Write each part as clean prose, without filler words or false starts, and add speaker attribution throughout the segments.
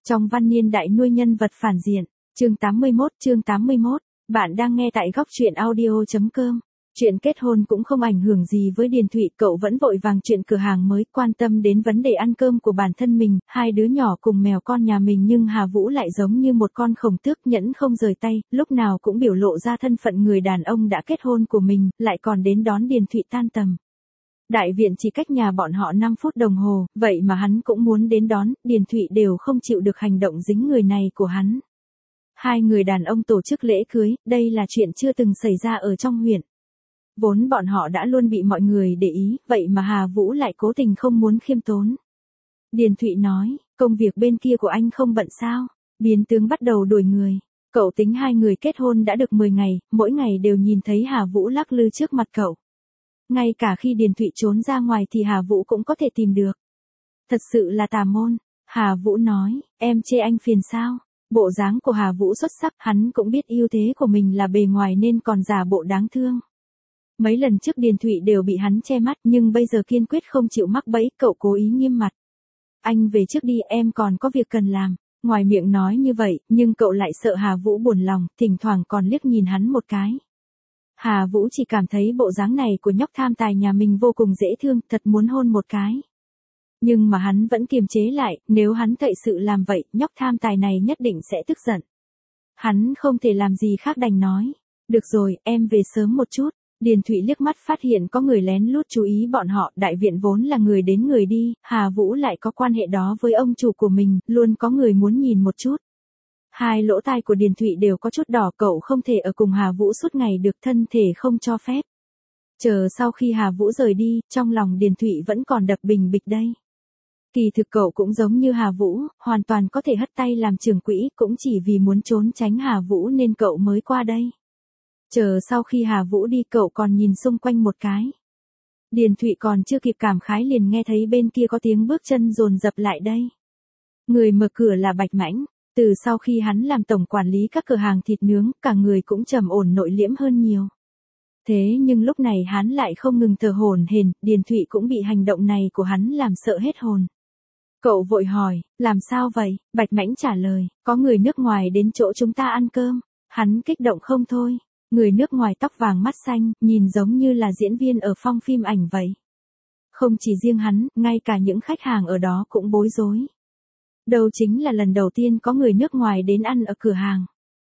Speaker 1: Trong văn niên đại nuôi nhân vật phản diện, chương 81, bạn đang nghe tại góc truyện audio.com. Chuyện kết hôn cũng không ảnh hưởng gì với Điền Thụy, cậu vẫn vội vàng chuyện cửa hàng mới, quan tâm đến vấn đề ăn cơm của bản thân mình, hai đứa nhỏ cùng mèo con nhà mình, nhưng Hà Vũ lại giống như một con khổng tước nhẫn không rời tay, lúc nào cũng biểu lộ ra thân phận người đàn ông đã kết hôn của mình, lại còn đến đón Điền Thụy tan tầm. Đại viện chỉ cách nhà bọn họ 5 phút đồng hồ, vậy mà hắn cũng muốn đến đón, Điền Thụy đều không chịu được hành động dính người này của hắn. Hai người đàn ông tổ chức lễ cưới, đây là chuyện chưa từng xảy ra ở trong huyện. Vốn bọn họ đã luôn bị mọi người để ý, vậy mà Hà Vũ lại cố tình không muốn khiêm tốn. Điền Thụy nói, công việc bên kia của anh không bận sao? Biến tướng bắt đầu đuổi người. Cậu tính hai người kết hôn đã được 10 ngày, mỗi ngày đều nhìn thấy Hà Vũ lắc lư trước mặt cậu. Ngay cả khi Điền Thụy trốn ra ngoài thì Hà Vũ cũng có thể tìm được. Thật sự là tà môn. Hà Vũ nói, em chê anh phiền sao? Bộ dáng của Hà Vũ xuất sắc, hắn cũng biết ưu thế của mình là bề ngoài nên còn giả bộ đáng thương. Mấy lần trước Điền Thụy đều bị hắn che mắt, nhưng bây giờ kiên quyết không chịu mắc bẫy, cậu cố ý nghiêm mặt. Anh về trước đi, em còn có việc cần làm. Ngoài miệng nói như vậy, nhưng cậu lại sợ Hà Vũ buồn lòng, thỉnh thoảng còn liếc nhìn hắn một cái. Hà Vũ chỉ cảm thấy bộ dáng này của nhóc tham tài nhà mình vô cùng dễ thương, thật muốn hôn một cái. Nhưng mà hắn vẫn kiềm chế lại, nếu hắn thật sự làm vậy, nhóc tham tài này nhất định sẽ tức giận. Hắn không thể làm gì khác đành nói. Được rồi, em về sớm một chút. Điền Thụy liếc mắt phát hiện có người lén lút chú ý bọn họ, đại viện vốn là người đến người đi, Hà Vũ lại có quan hệ đó với ông chủ của mình, luôn có người muốn nhìn một chút. Hai lỗ tai của Điền Thụy đều có chút đỏ, cậu không thể ở cùng Hà Vũ suốt ngày được, thân thể không cho phép. Chờ sau khi Hà Vũ rời đi, trong lòng Điền Thụy vẫn còn đập bình bịch đây. Kỳ thực cậu cũng giống như Hà Vũ, hoàn toàn có thể hất tay làm trưởng quỹ, cũng chỉ vì muốn trốn tránh Hà Vũ nên cậu mới qua đây. Chờ sau khi Hà Vũ đi cậu còn nhìn xung quanh một cái. Điền Thụy còn chưa kịp cảm khái liền nghe thấy bên kia có tiếng bước chân dồn dập lại đây. Người mở cửa là Bạch Mãnh. Từ sau khi hắn làm tổng quản lý các cửa hàng thịt nướng, cả người cũng trầm ổn nội liễm hơn nhiều. Thế nhưng lúc này hắn lại không ngừng thở hổn hển, Điền Thụy cũng bị hành động này của hắn làm sợ hết hồn. Cậu vội hỏi, làm sao vậy? Bạch Mãnh trả lời, có người nước ngoài đến chỗ chúng ta ăn cơm. Hắn kích động không thôi. Người nước ngoài tóc vàng mắt xanh, nhìn giống như là diễn viên ở phong phim ảnh vậy. Không chỉ riêng hắn, ngay cả những khách hàng ở đó cũng bối rối. Đâu chính là lần đầu tiên có người nước ngoài đến ăn ở cửa hàng.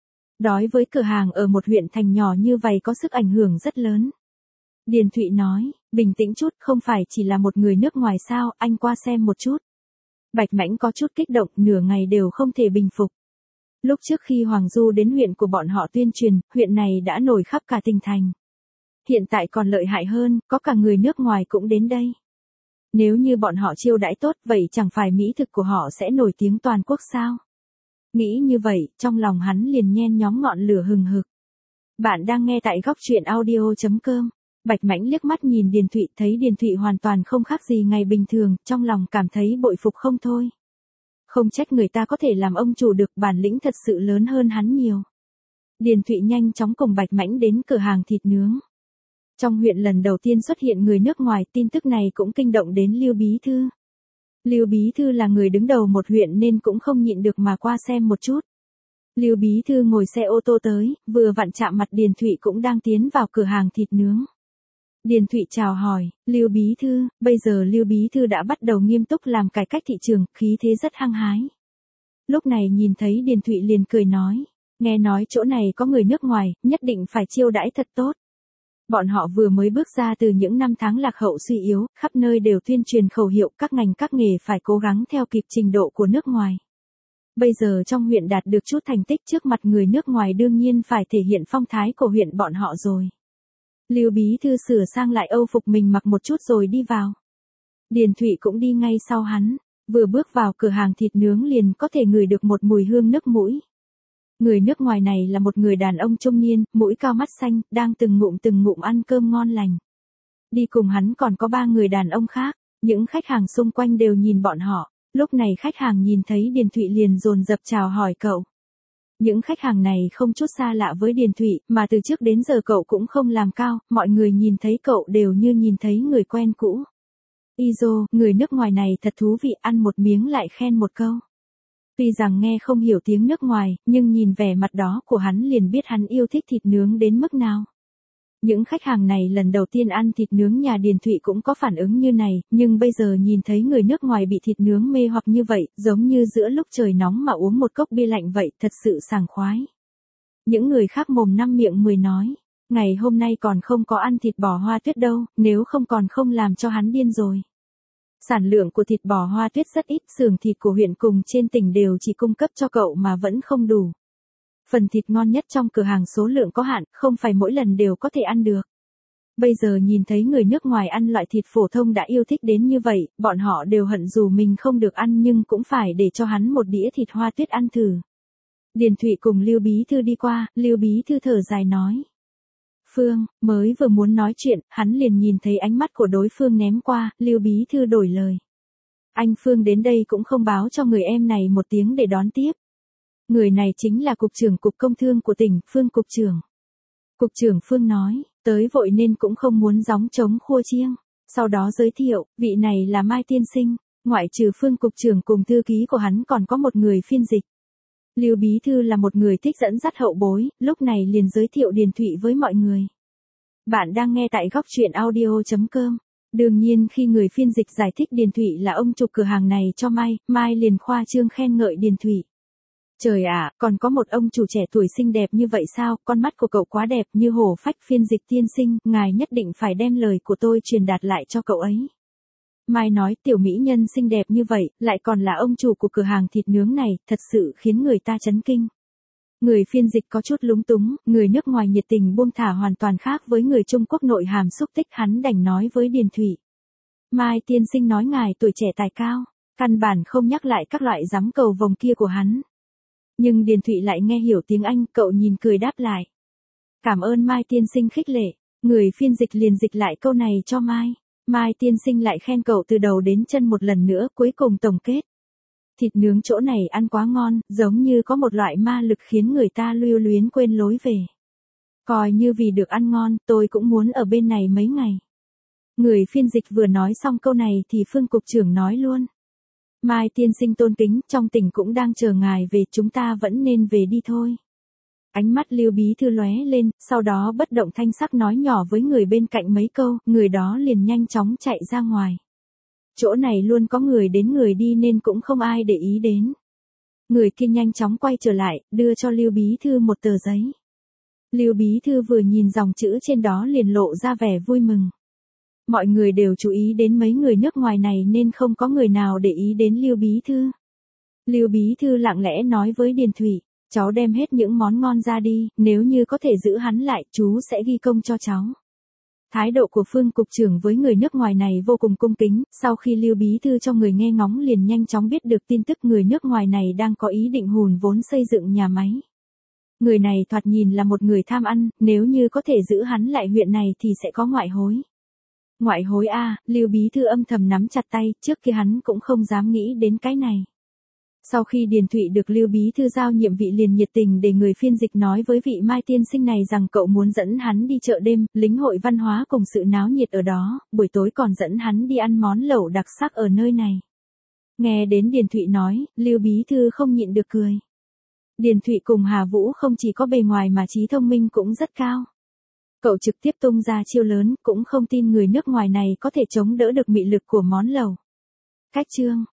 Speaker 1: Đối với cửa hàng ở một huyện thành nhỏ như vậy có sức ảnh hưởng rất lớn. Điền Thụy nói, bình tĩnh chút, không phải chỉ là một người nước ngoài sao, anh qua xem một chút. Bạch Mãnh có chút kích động, nửa ngày đều không thể bình phục. Lúc trước khi Hoàng Du đến huyện của bọn họ tuyên truyền, huyện này đã nổi khắp cả tỉnh thành. Hiện tại còn lợi hại hơn, có cả người nước ngoài cũng đến đây. Nếu như bọn họ chiêu đãi tốt, vậy chẳng phải mỹ thực của họ sẽ nổi tiếng toàn quốc sao? Nghĩ như vậy, trong lòng hắn liền nhen nhóm ngọn lửa hừng hực. Bạn đang nghe tại góc truyện audio.com. Bạch Mãnh liếc mắt nhìn Điền Thụy, thấy Điền Thụy hoàn toàn không khác gì ngày bình thường, trong lòng cảm thấy bội phục không thôi. Không trách người ta có thể làm ông chủ được, bản lĩnh thật sự lớn hơn hắn nhiều. Điền Thụy nhanh chóng cùng Bạch Mãnh đến cửa hàng thịt nướng. Trong huyện lần đầu tiên xuất hiện người nước ngoài, tin tức này cũng kinh động đến Lưu Bí Thư. Lưu Bí Thư là người đứng đầu một huyện nên cũng không nhịn được mà qua xem một chút. Lưu Bí Thư ngồi xe ô tô tới, vừa vặn chạm mặt Điền Thụy cũng đang tiến vào cửa hàng thịt nướng. Điền Thụy chào hỏi, Lưu Bí Thư, bây giờ Lưu Bí Thư đã bắt đầu nghiêm túc làm cải cách thị trường, khí thế rất hăng hái. Lúc này nhìn thấy Điền Thụy liền cười nói, nghe nói chỗ này có người nước ngoài, nhất định phải chiêu đãi thật tốt. Bọn họ vừa mới bước ra từ những năm tháng lạc hậu suy yếu, khắp nơi đều tuyên truyền khẩu hiệu các ngành các nghề phải cố gắng theo kịp trình độ của nước ngoài. Bây giờ trong huyện đạt được chút thành tích trước mặt người nước ngoài đương nhiên phải thể hiện phong thái của huyện bọn họ rồi. Lưu Bí Thư sửa sang lại âu phục mình mặc một chút rồi đi vào. Điền Thụy cũng đi ngay sau hắn, vừa bước vào cửa hàng thịt nướng liền có thể ngửi được một mùi hương nước mũi. Người nước ngoài này là một người đàn ông trung niên, mũi cao mắt xanh, đang từng ngụm ăn cơm ngon lành. Đi cùng hắn còn có 3 người đàn ông khác, những khách hàng xung quanh đều nhìn bọn họ, lúc này khách hàng nhìn thấy Điền Thụy liền dồn dập chào hỏi cậu. Những khách hàng này không chút xa lạ với Điền Thụy, mà từ trước đến giờ cậu cũng không làm cao, mọi người nhìn thấy cậu đều như nhìn thấy người quen cũ. Izo, người nước ngoài này thật thú vị, ăn một miếng lại khen một câu. Tuy rằng nghe không hiểu tiếng nước ngoài, nhưng nhìn vẻ mặt đó của hắn liền biết hắn yêu thích thịt nướng đến mức nào. Những khách hàng này lần đầu tiên ăn thịt nướng nhà Điền Thụy cũng có phản ứng như này, nhưng bây giờ nhìn thấy người nước ngoài bị thịt nướng mê hoặc như vậy, giống như giữa lúc trời nóng mà uống một cốc bia lạnh vậy, thật sự sảng khoái. Những người khác mồm năm miệng mười nói, ngày hôm nay còn không có ăn thịt bò Hoa Tuyết đâu, nếu không còn không làm cho hắn điên rồi. Sản lượng của thịt bò Hoa Tuyết rất ít, xưởng thịt của huyện cùng trên tỉnh đều chỉ cung cấp cho cậu mà vẫn không đủ. Phần thịt ngon nhất trong cửa hàng số lượng có hạn, không phải mỗi lần đều có thể ăn được. Bây giờ nhìn thấy người nước ngoài ăn loại thịt phổ thông đã yêu thích đến như vậy, bọn họ đều hận dù mình không được ăn nhưng cũng phải để cho hắn một đĩa thịt Hoa Tuyết ăn thử. Điền Thụy cùng Lưu Bí Thư đi qua, Lưu Bí Thư thở dài nói. Phương, mới vừa muốn nói chuyện, hắn liền nhìn thấy ánh mắt của đối phương ném qua, Lưu Bí Thư đổi lời. Anh Phương đến đây cũng không báo cho người em này một tiếng để đón tiếp. Người này chính là Cục trưởng Cục Công Thương của tỉnh, Phương Cục trưởng. Cục trưởng Phương nói, tới vội nên cũng không muốn gióng trống khua chiêng. Sau đó giới thiệu, vị này là Mai Tiên Sinh, ngoại trừ Phương Cục trưởng cùng thư ký của hắn còn có một người phiên dịch. Lưu Bí Thư là một người thích dẫn dắt hậu bối, lúc này liền giới thiệu Điền Thụy với mọi người. Bạn đang nghe tại góc truyện audio.com. Đương nhiên khi người phiên dịch giải thích Điền Thụy là ông chủ cửa hàng này cho Mai liền khoa trương khen ngợi Điền Thụy. Trời ạ, còn có một ông chủ trẻ tuổi xinh đẹp như vậy sao, con mắt của cậu quá đẹp như hổ phách. Phiên dịch tiên sinh, ngài nhất định phải đem lời của tôi truyền đạt lại cho cậu ấy. Mai nói tiểu mỹ nhân xinh đẹp như vậy, lại còn là ông chủ của cửa hàng thịt nướng này, thật sự khiến người ta chấn kinh. Người phiên dịch có chút lúng túng, người nước ngoài nhiệt tình buông thả hoàn toàn khác với người Trung Quốc nội hàm xúc tích, hắn đành nói với Điền Thụy. Mai tiên sinh nói ngài tuổi trẻ tài cao, căn bản không nhắc lại các loại giám cầu vồng kia của hắn. Nhưng Điền Thụy lại nghe hiểu tiếng Anh, cậu nhìn cười đáp lại. Cảm ơn Mai tiên sinh khích lệ, người phiên dịch liền dịch lại câu này cho Mai. Mai tiên sinh lại khen cậu từ đầu đến chân một lần nữa, cuối cùng tổng kết. Thịt nướng chỗ này ăn quá ngon, giống như có một loại ma lực khiến người ta lưu luyến quên lối về. Coi như vì được ăn ngon, tôi cũng muốn ở bên này mấy ngày. Người phiên dịch vừa nói xong câu này thì Phương Cục trưởng nói luôn. Mai tiên sinh tôn kính, trong tỉnh cũng đang chờ ngài về, chúng ta vẫn nên về đi thôi. Ánh mắt Lưu Bí Thư lóe lên, sau đó bất động thanh sắc nói nhỏ với người bên cạnh mấy câu, người đó liền nhanh chóng chạy ra ngoài. Chỗ này luôn có người đến người đi nên cũng không ai để ý đến. Người kia nhanh chóng quay trở lại, đưa cho Lưu Bí Thư một tờ giấy. Lưu Bí Thư vừa nhìn dòng chữ trên đó liền lộ ra vẻ vui mừng. Mọi người đều chú ý đến mấy người nước ngoài này nên không có người nào để ý đến Lưu Bí Thư. Lưu Bí Thư lặng lẽ nói với Điền Thụy, cháu đem hết những món ngon ra đi, nếu như có thể giữ hắn lại, chú sẽ ghi công cho cháu. Thái độ của Phương Cục trưởng với người nước ngoài này vô cùng cung kính, sau khi Lưu Bí Thư cho người nghe ngóng liền nhanh chóng biết được tin tức người nước ngoài này đang có ý định hùn vốn xây dựng nhà máy. Người này thoạt nhìn là một người tham ăn, nếu như có thể giữ hắn lại huyện này thì sẽ có ngoại hối. Ngoại hối a, Lưu Bí Thư âm thầm nắm chặt tay, trước kia hắn cũng không dám nghĩ đến cái này. Sau khi Điền Thụy được Lưu Bí Thư giao nhiệm vị liền nhiệt tình để người phiên dịch nói với vị Mai tiên sinh này rằng cậu muốn dẫn hắn đi chợ đêm, lĩnh hội văn hóa cùng sự náo nhiệt ở đó, buổi tối còn dẫn hắn đi ăn món lẩu đặc sắc ở nơi này. Nghe đến Điền Thụy nói, Lưu Bí Thư không nhịn được cười. Điền Thụy cùng Hà Vũ không chỉ có bề ngoài mà trí thông minh cũng rất cao. Cậu trực tiếp tung ra chiêu lớn, cũng không tin người nước ngoài này có thể chống đỡ được mị lực của món lẩu. Cách chương